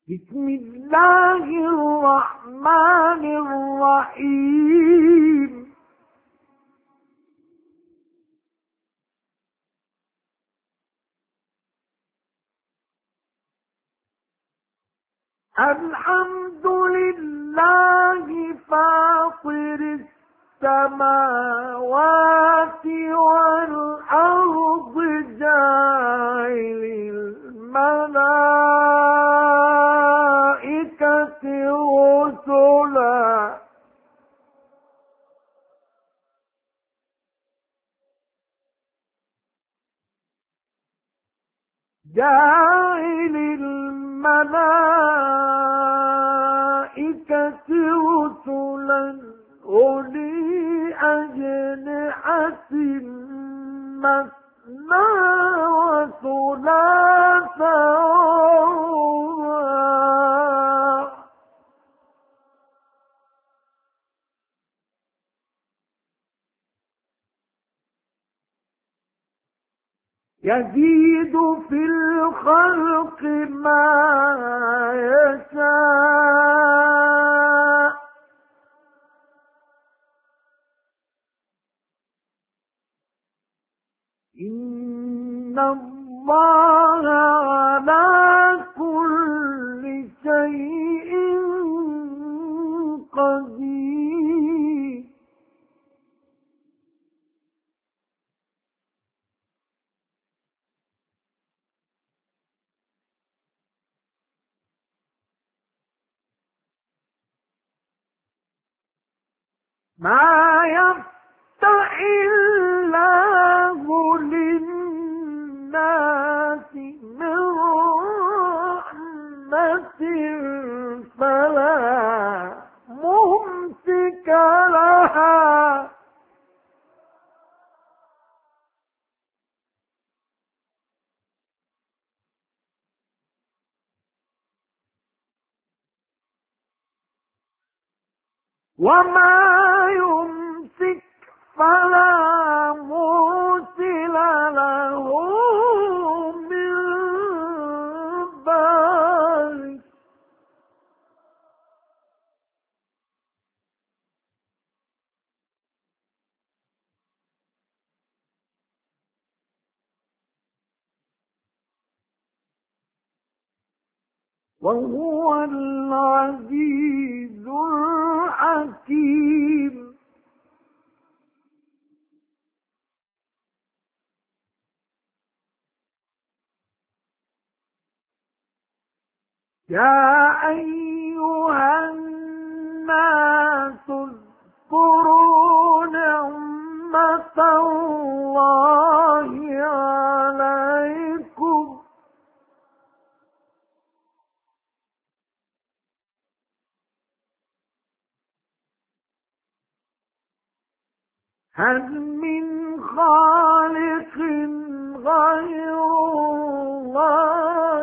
بسم الله الرحمن الرحيم الحمد لله فاطر السماوات والأرض جاعل الملائكة رسلا جاعل الملائكة رسلا أولي أجنحة مثنى وثلاث ورباع يزيد في الخلق ما يشاء إن الله على كل شيء قدير ما يفتح الله للناس من رحمة فلا ممسك لها وما يمسك فلا مرسل له من بعده وهو العزيز الحكيم يا أيها الناس اذكروا نعمة الله عليكم هل من خالق غير الله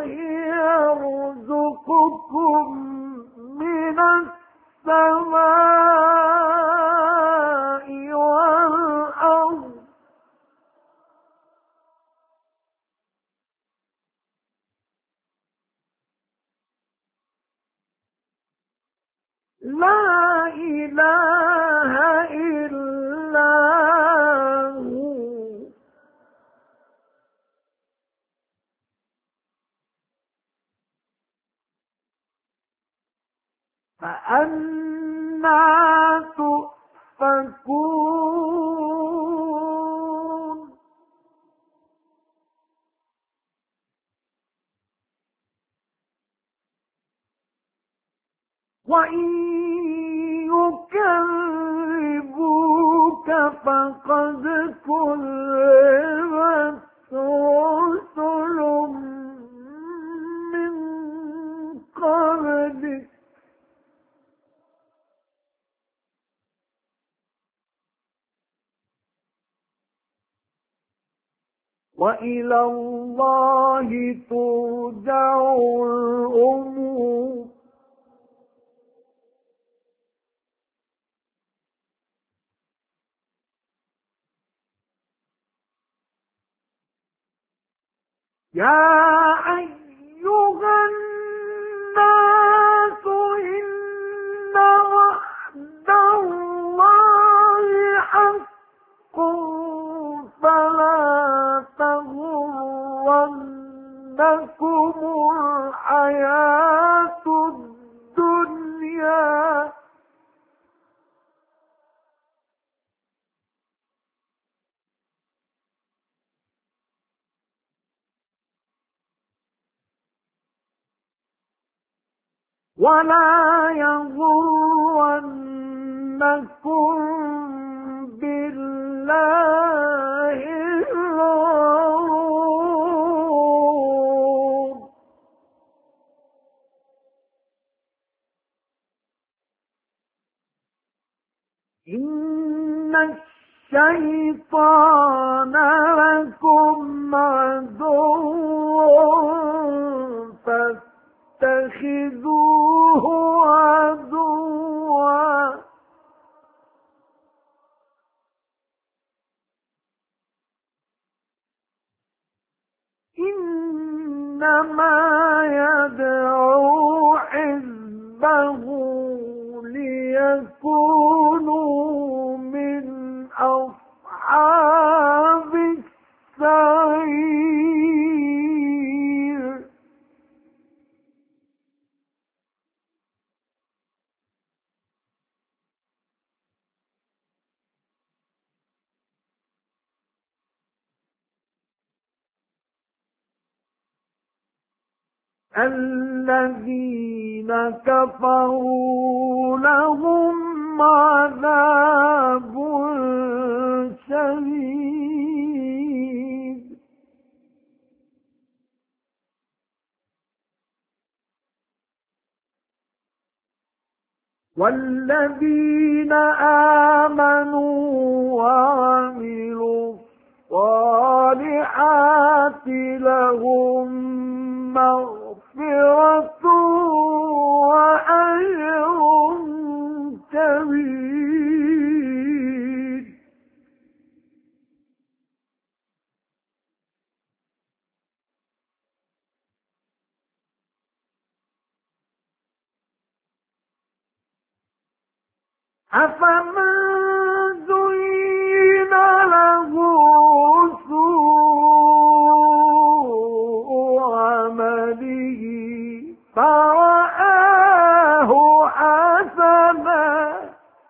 يرزقكم من السماء والأرض لا إله إلا هو فأنى تؤفكون وإن يكذبوك فقد كذبت رسل من قبلك وإلى الله ترجع الأمور يا أيها الناس الحياة الدنيا ولا يغرنكم بالله الغرور إن الشيطان لكم عدو فاتخذوه عدوا إنما يدعو حزبه ليكونوا من أصحاب السعير الذين كفروا لهم عذاب شديد والذين آمنوا وعملوا الصالحات لهم مغفرة وأجر كبير أفمن زين له سوء عمله فرآه حسنا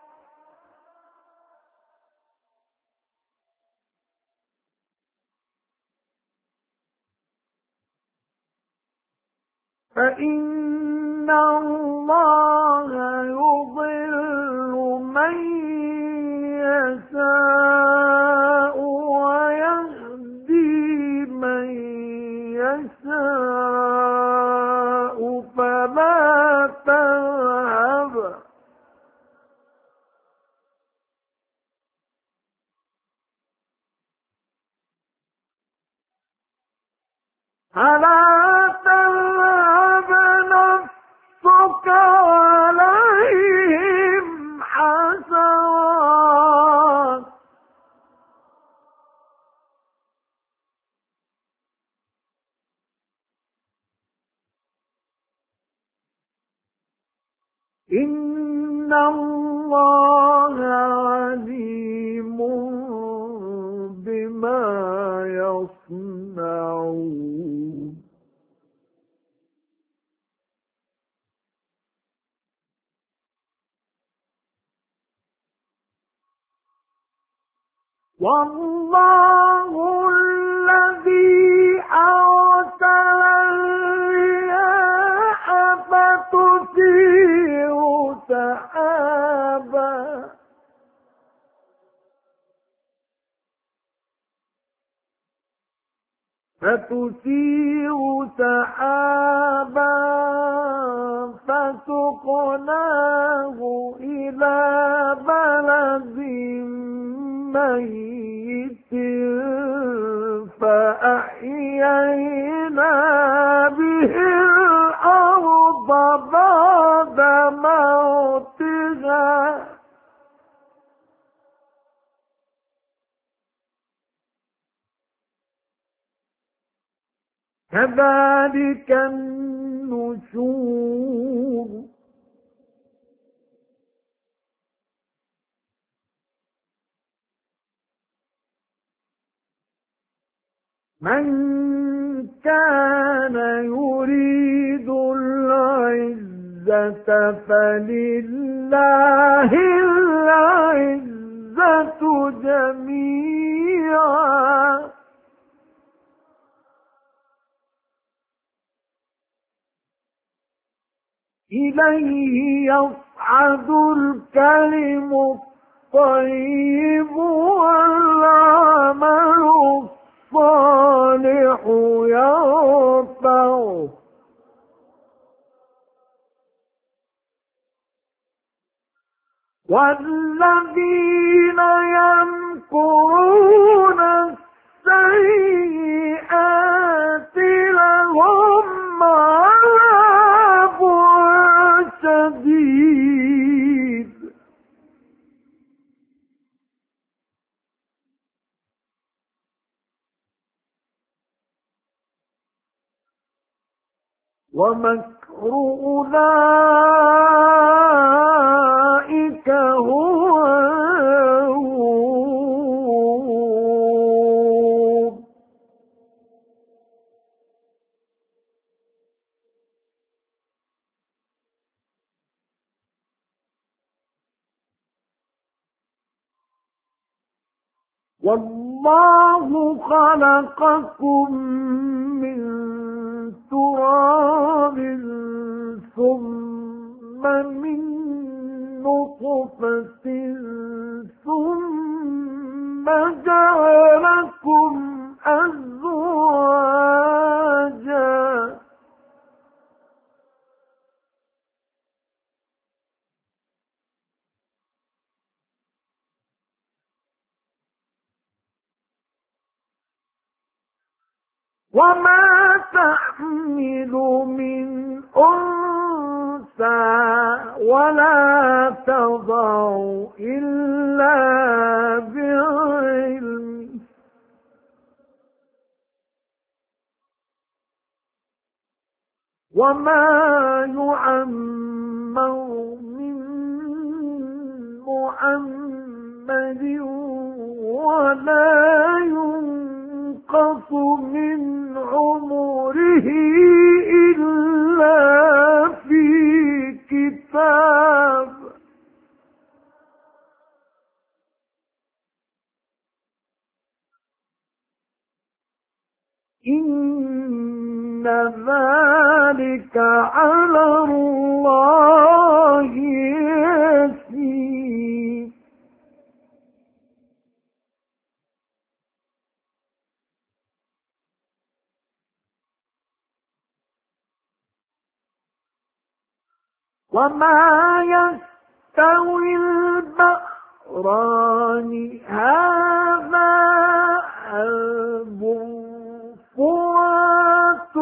فإن الله يضل من يشاء ويهدي من يشاء فلا تذهب نفسك عليهم حسرات إن الله عليم بما يصنعون والله الذي أرسل الرياح فتثير سحابا فسقناه إلى بلد ميت فأحيينا به الأرض بعد موتها كذلك النشور من كان فلله العزة جميعا إليه يصعد الكلم الطيب والعمل الصالح يرفعه والذين يمكرون السيئات لهم عذاب شديد ومكر أولئك هو يبور والله خلقكم من تراب ثم من نطفة ثم جعلكم أزواجا وما تحمل من أنثى ولا تضع إلا بعلمه وما يعمر من محمد ولا ينقص من عمره إلا في كتاب إن ذلك على الله يسير وما يستوي البحران هذا عذب فرات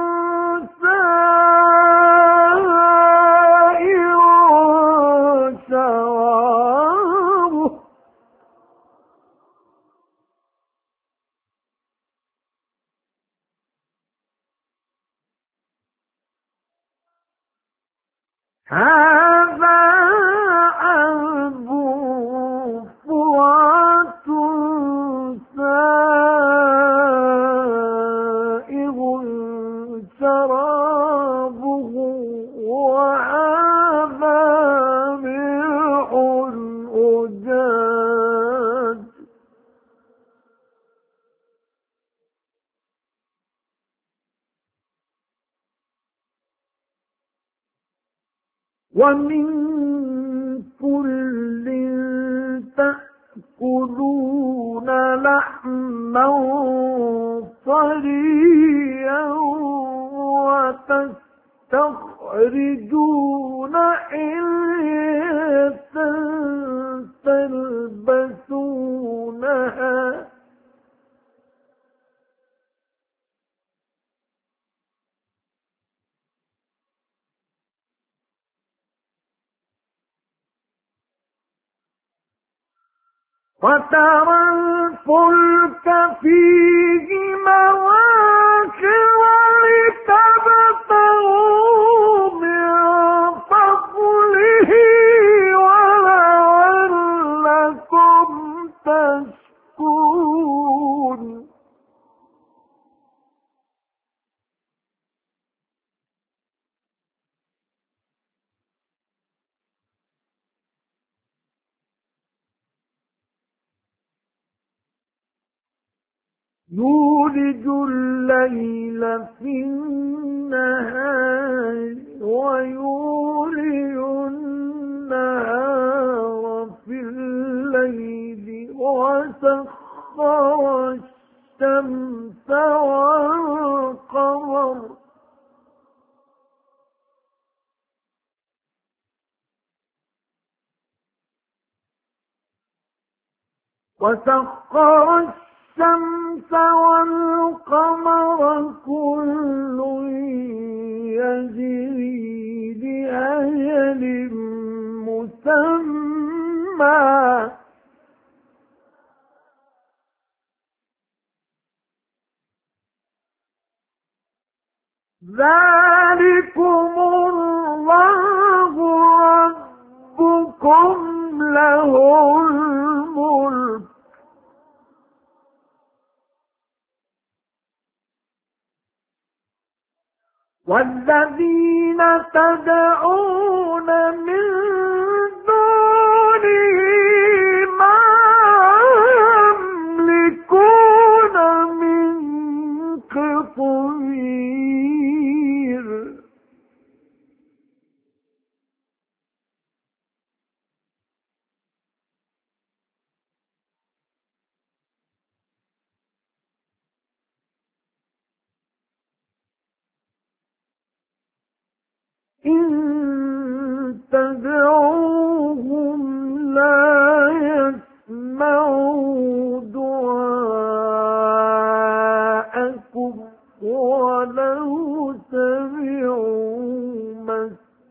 سائر شرابه هذا عذب فرات سائغ شرابه وهذا ملح أجاج ومن كل تأكلون لحما طريا وتستخرجون حلية تلبسونها وترى الفلك فيه مواخر لتبتغوا من فضله ولعلكم تشكرون يولج الليل في النهار ويولج النهار في الليل وسخر الشمس والقمر والقمر كل يجري لأجل مسمى ذلكم الله ربكم له الملك والذين تدعون من دونه ما يملكون من قطمير إن تدعوهم لا يسمعوا دعاءكم ولو سمعوا ما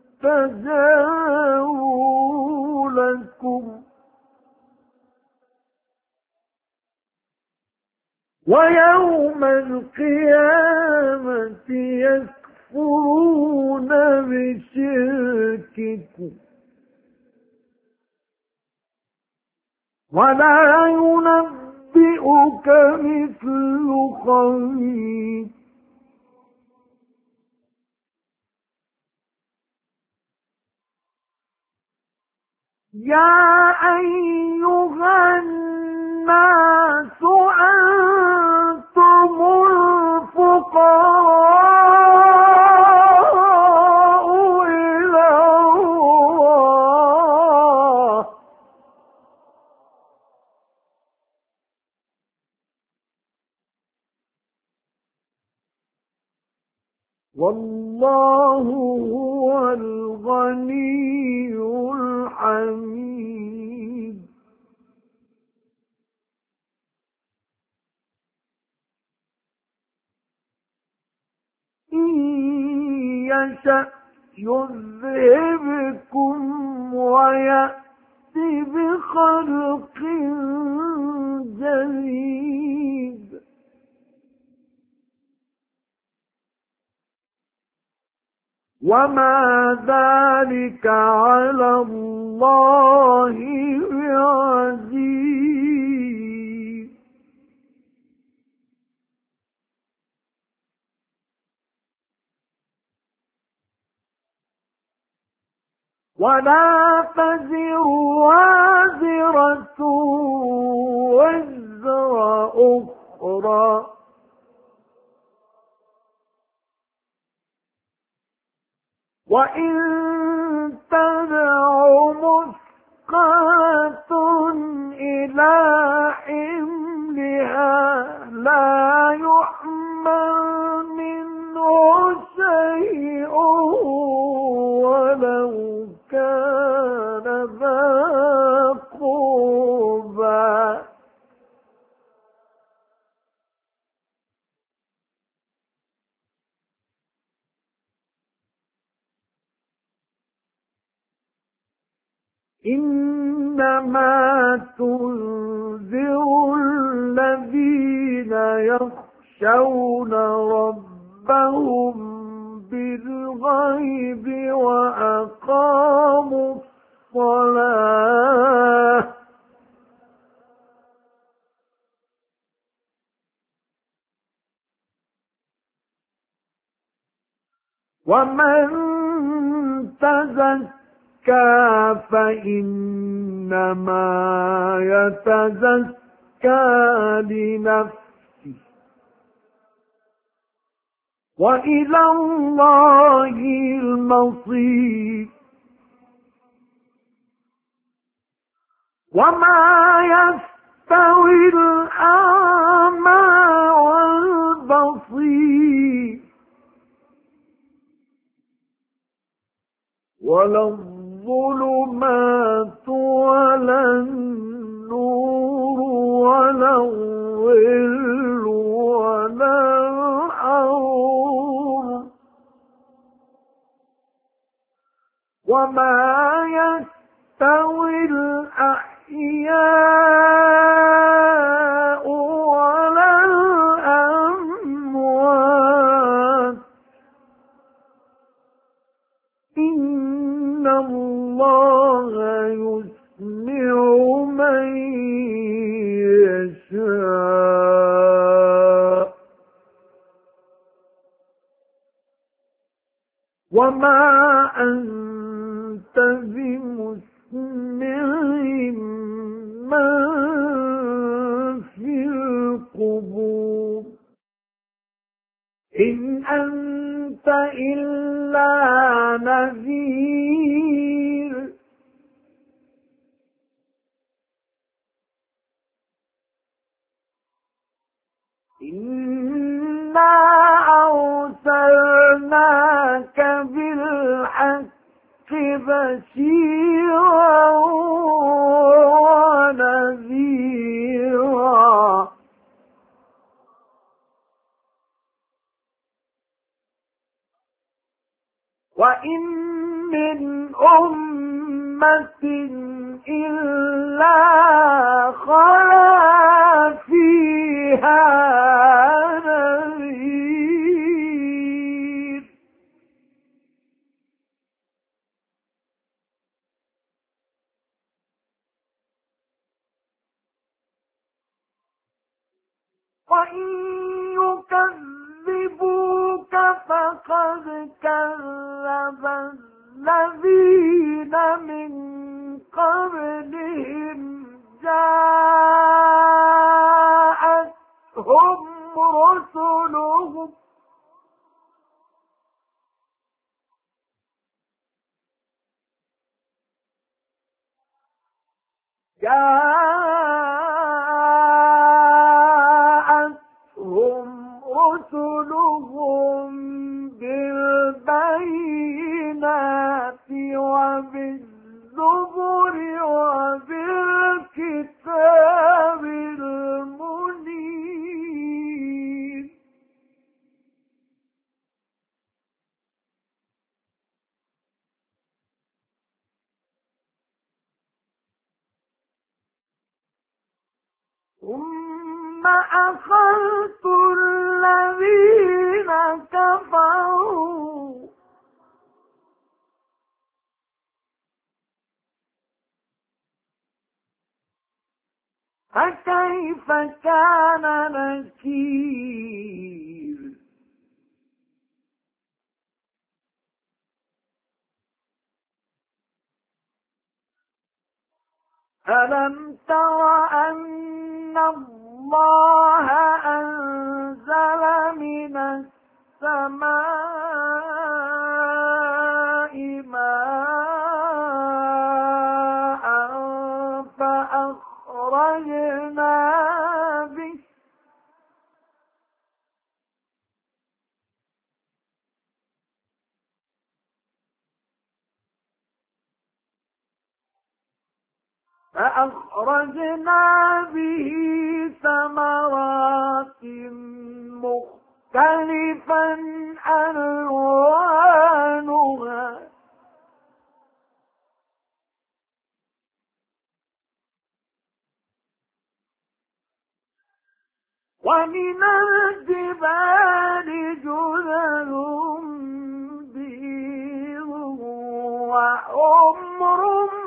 استجابوا لكم ويوم القيامة يكفرون بشرككم ولا ينبئك مثل خبير يا أيها الناس أنتم الفقراء إلى الله والله هو الغني الحميد إن يشأ يذهبكم ويأتي بخلق جديد وما ذلك على الله بعزيز ولا تزر وازرة وزر أخرى وإن تدع مثقلة إلى حملها لا يحمل منه شيء ولو كان ذا قربى إنما تنذر الذين يخشون ربهم بالغيب وأقاموا الصلاة ومن تزكى فإنما يتزكى لنفسه وإلى الله المصير. وما يستوي الأعمى والبصير ولا الظلمات ولا النور ولا الظل ولا الحرور وما يستوي الأحياء ولا الأموات إن الله يسمع من يشاء وما أنت بمسمع من في القبور إن أنت إلا نذير إنا أرسلناك بالحق بشيرا ونذيرا وإن من أمة إلا خلا فيها نذير وإن يكذبوك فقد كذب الذين من قبلهم جاءتهم رسلهم بالبينات وبالزبر وبالكتاب المنير ثم أخذت الذين كفروا فكيف كان نكير ألم تر أن الله أنزل من السماء ماء فأخرجنا به ثمرات مختلفا ألوانها ومن الجبال جدد بيض وحمر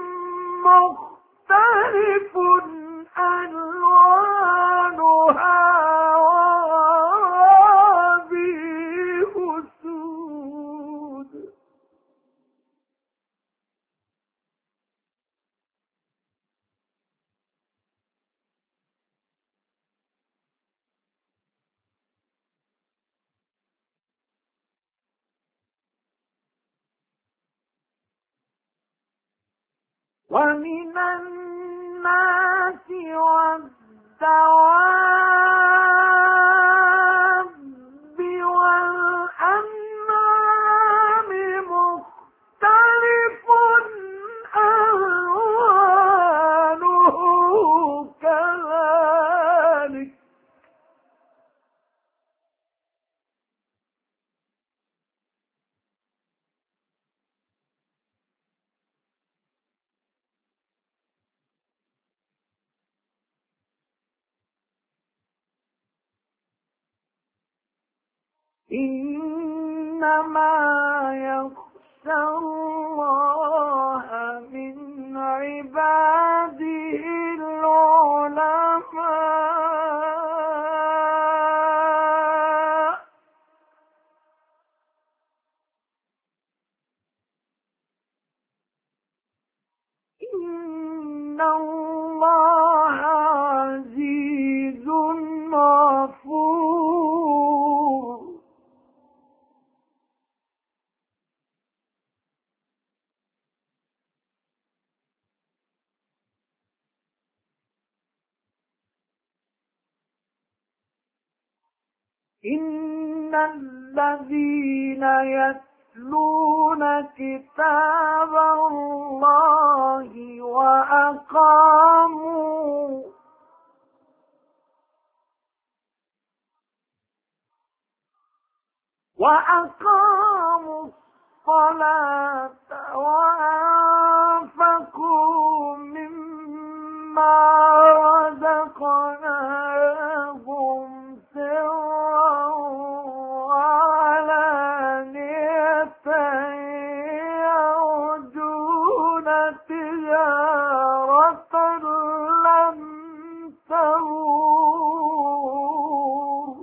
مختلف ألوانها وغرابيب سود ومن الناس والدواب والأنعام مختلف ألوانه كذلك إنما يخشى الله من عباده العلماء إن الله عزيز غفور إن الذين يتلون كتاب الله وأقاموا الصلاة وأنفقوا مما رزقناهم سرا وعلانية يرجون تجارة لن تبور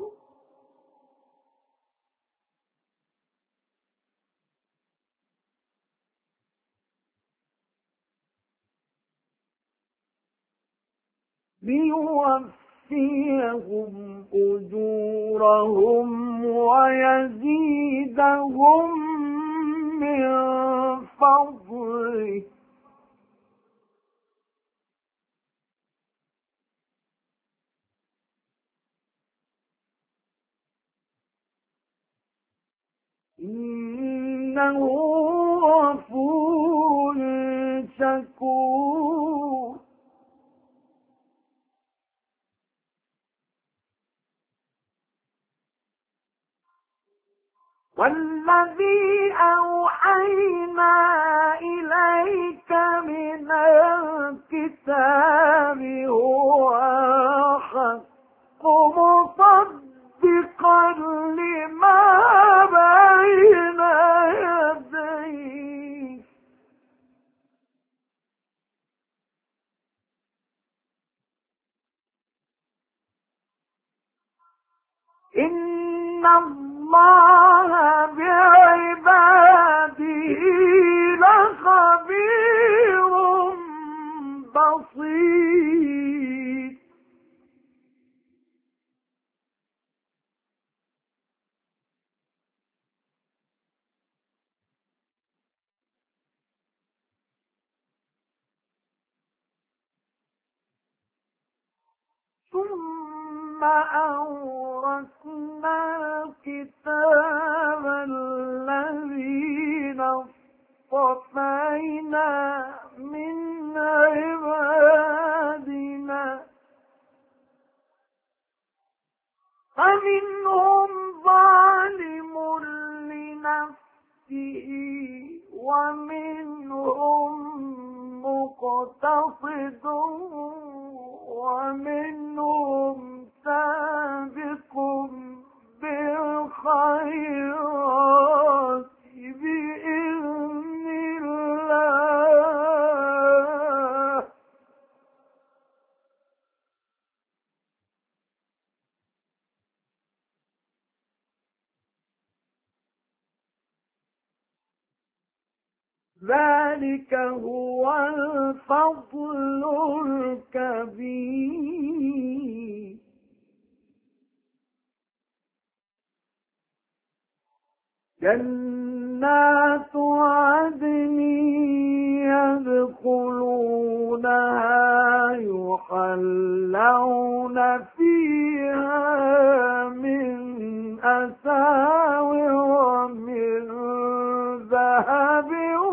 ليوفيهم أجورهم ويزيدهم من فضله إنه غفور شكور والذي أوحينا إليك من الكتاب هو الحق مصدقا لما بين يديه إن الله بعباده لخبير بصير ثم أورثنا الكتاب الذين اصطفينا من عبادنا فمنهم ظالم لنفسه ومنهم مقتصد ومنهم سابق بالخيرات بإذن الله ذلك هو الفضل الكبير جنات عدن يدخلونها يحلون فيها من أساور من ذهب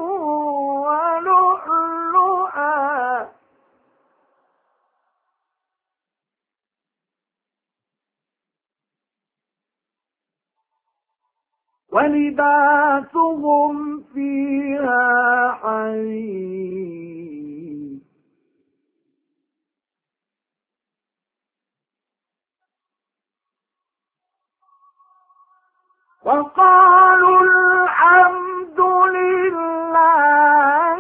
ولؤلؤا ولباسهم فيها حرير وقالوا الحمد لله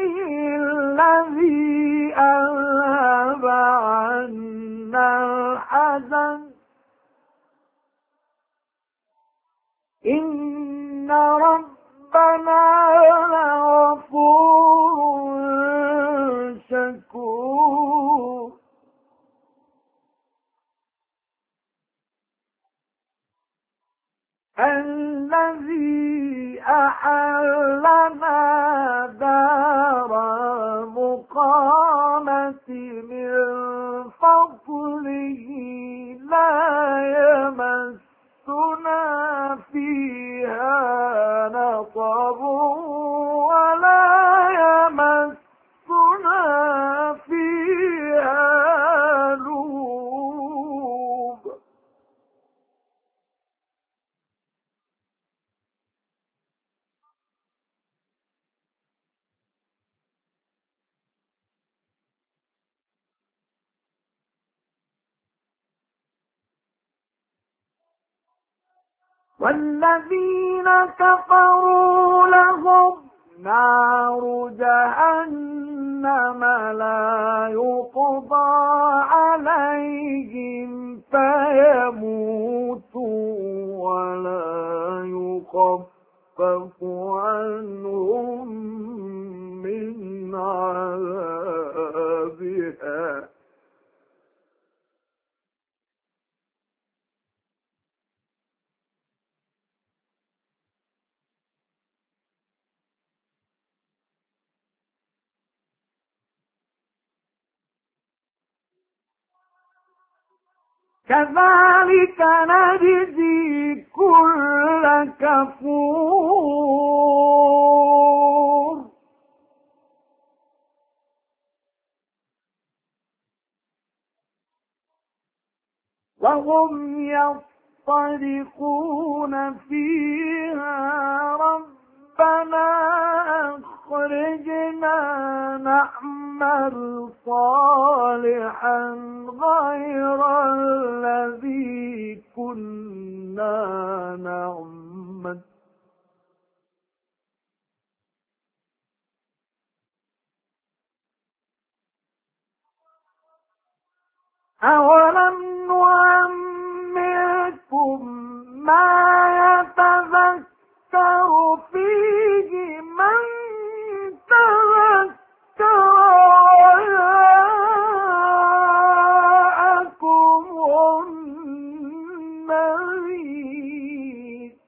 الذي أذهب عنا الحزن إن ربنا لغفور شكور الذي أحلنا دار المقامة من فضله لا يمسنا فيها نصب ولا يمسنا فيها لغوب والذين كفروا لهم نار جهنم لا يقضى عليهم فيموتوا ولا يخفف عنهم من عذابها كذلك نجزي كل كفور وهم يصطرخون فيها ربنا أخرجنا نعمل صالحا غير الذي كنا نعمل أولم نعمركم ما يتذكر فيه من تذكر وجاءكم النذير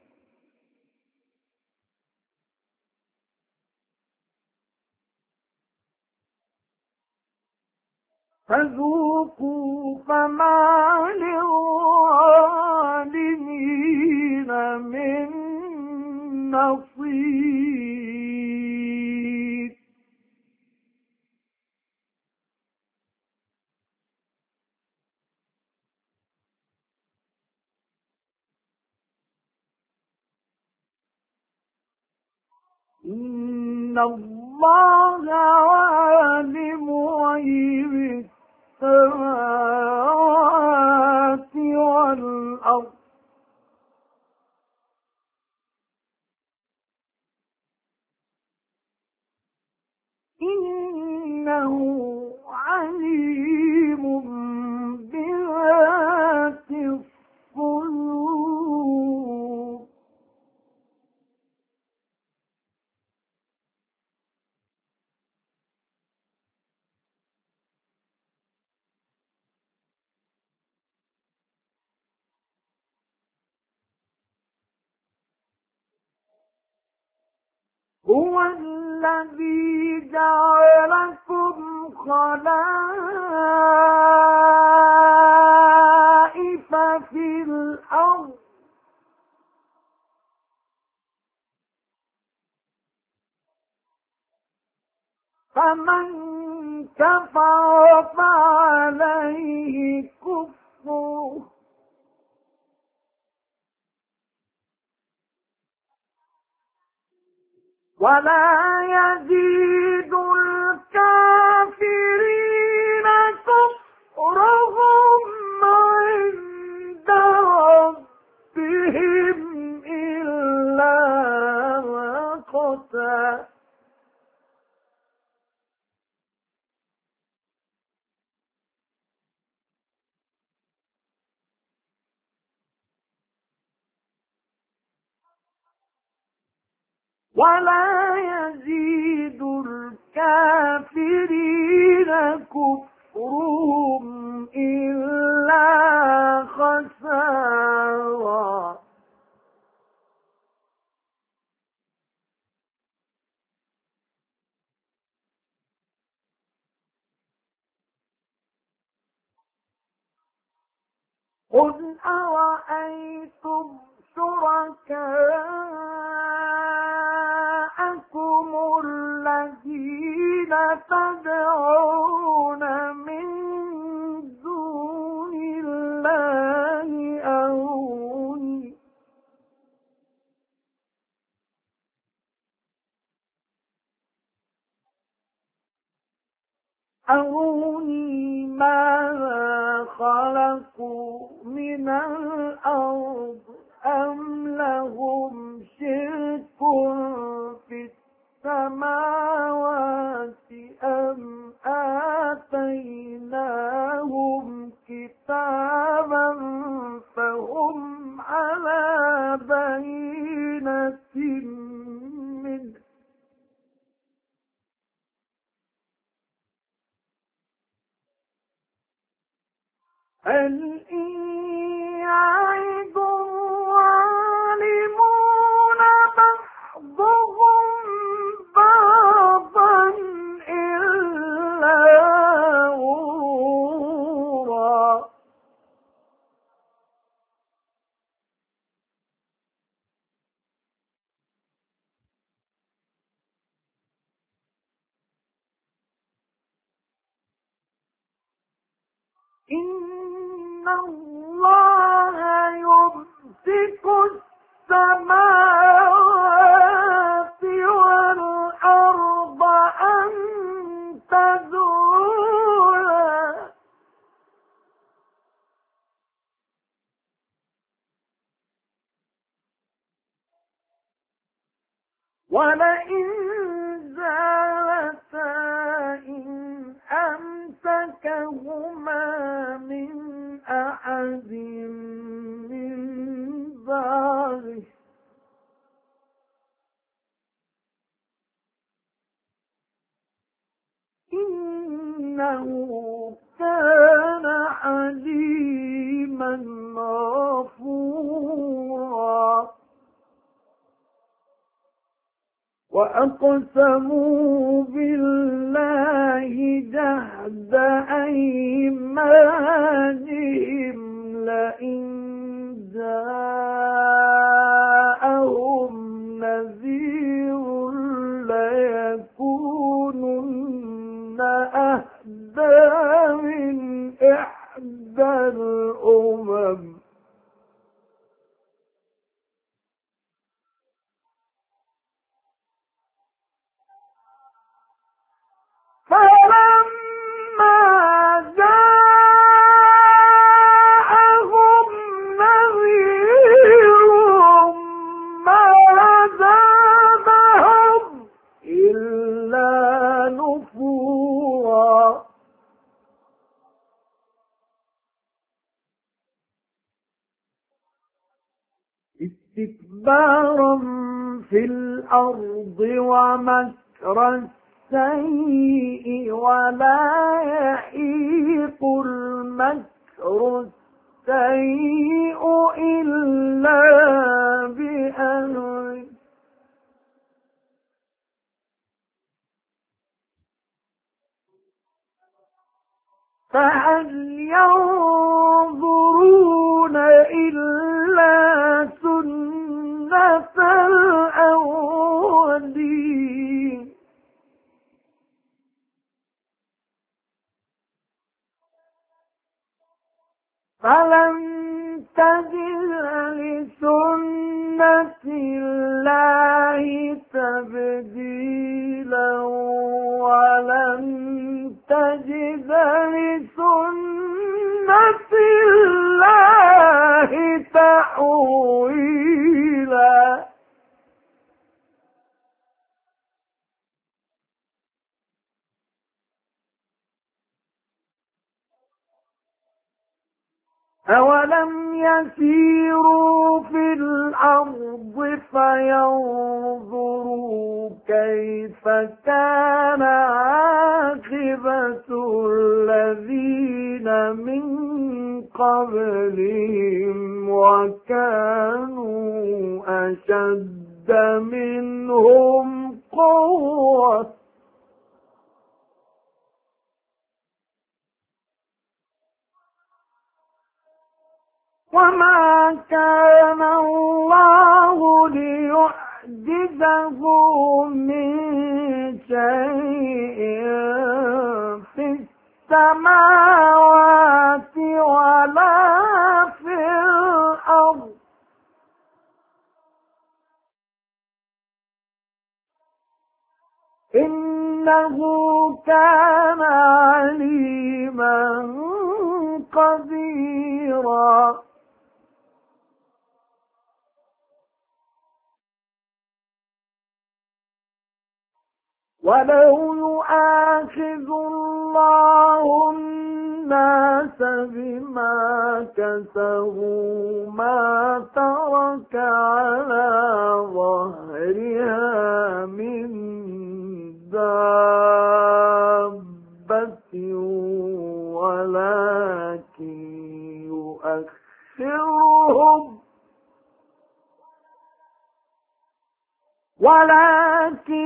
فذوقوا فما للظالمين من نصير إن الله عالم غيب السماوات والأرض إنه عليم بذات الصدور هو الذي جعلكم خلائف في الأرض فمن كفر فعليه كفره ولا يزيد الكافرين كفرهم عند ربهم إلا مقتا ولا يزيد الكافرين كفرهم إلا خسارا قل أرأيتم شركاءكم الذين تدعون من دون الله أروني ماذا خلقوا من الأرض أم لهم شرك في السماوات أم آتيناهم كتابا فهم على بينة منه هل إن يعد الظالمون بعضهم بعضا إلا غرورا إن الله يمسك السماوات والأرض أن تزولا ولئن زالتا إن أمسكهما من أحد من بعده إنه كان حليما غفورا وأقسموا بالله جهد أيمانهم لئن جاءهم نذير ليكونن أهدى من إحدى الأمم فلما جاءهم نذير ما زادهم إلا نفورا استكبارا في الأرض ومكر السيء ولا يحيق المكر السيء إلا بأهله فهل ينظرون إلا سنة الأولين فلن تجد لسنة الله تبديلا ولن تجد لسنة الله تحويلا أولم يسيروا في الأرض فينظروا كيف كان عاقبة الذين من قبلهم وكانوا أشد منهم قوة وما كان الله ليعجزه من شيء في السماوات ولا في الأرض إنه كان عليما قديرا ولو يؤاخذ الله الناس بما كسبوا ما ترك على ظهرها من دابة ولكن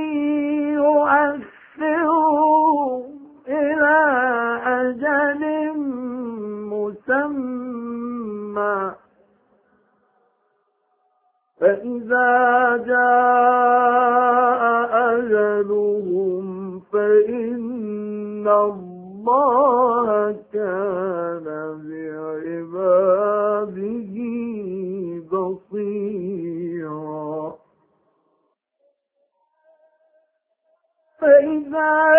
يؤخرهم إلى أجل مسمى فإذا جاء أجلهم فإن الله كان بعباده بصيرا فإذا